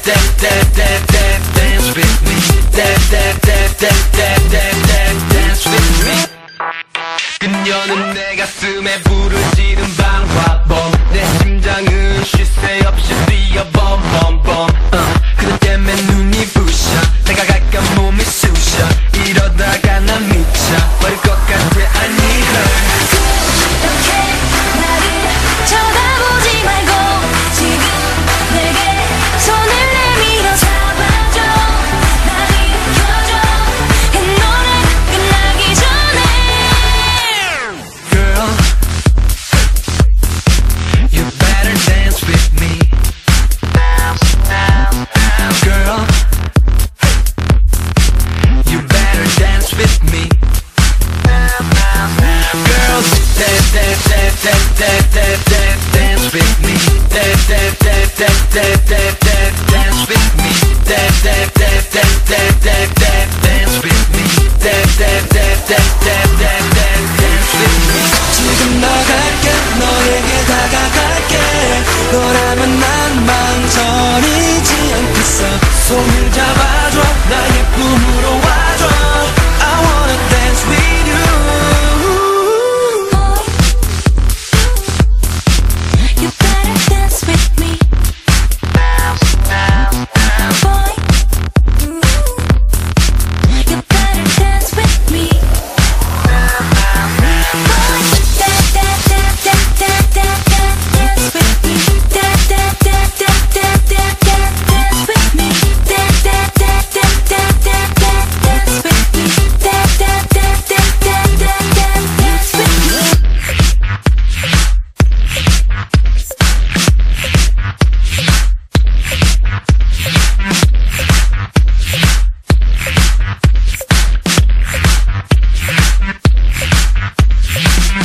dance with me. Dance with me. 그녀는 내 가슴에 불을 지른 방화범. 내 심장은 쉴 새 없이 뛰어 범범범. 그녀 때문에 눈이 부셔. 내가 갈까 몸이 쑤셔. 이러다가 난 미쳐 버릴 것 같아. I need her. 그렇게 나를 쳐다보지 말고 지금 내게 손을 내밀어 잡아줘. 날 일으켜줘. 이 노래 끝나기 전에. Girl, you better dance with me. Girl, you better dance with me. Girls, dance with me. Dance with me. Dance with me. Dance with me. 지금 나갈게. 너에게 다가갈게. 너라면 난 망설이지 않겠어. 손을 잡아.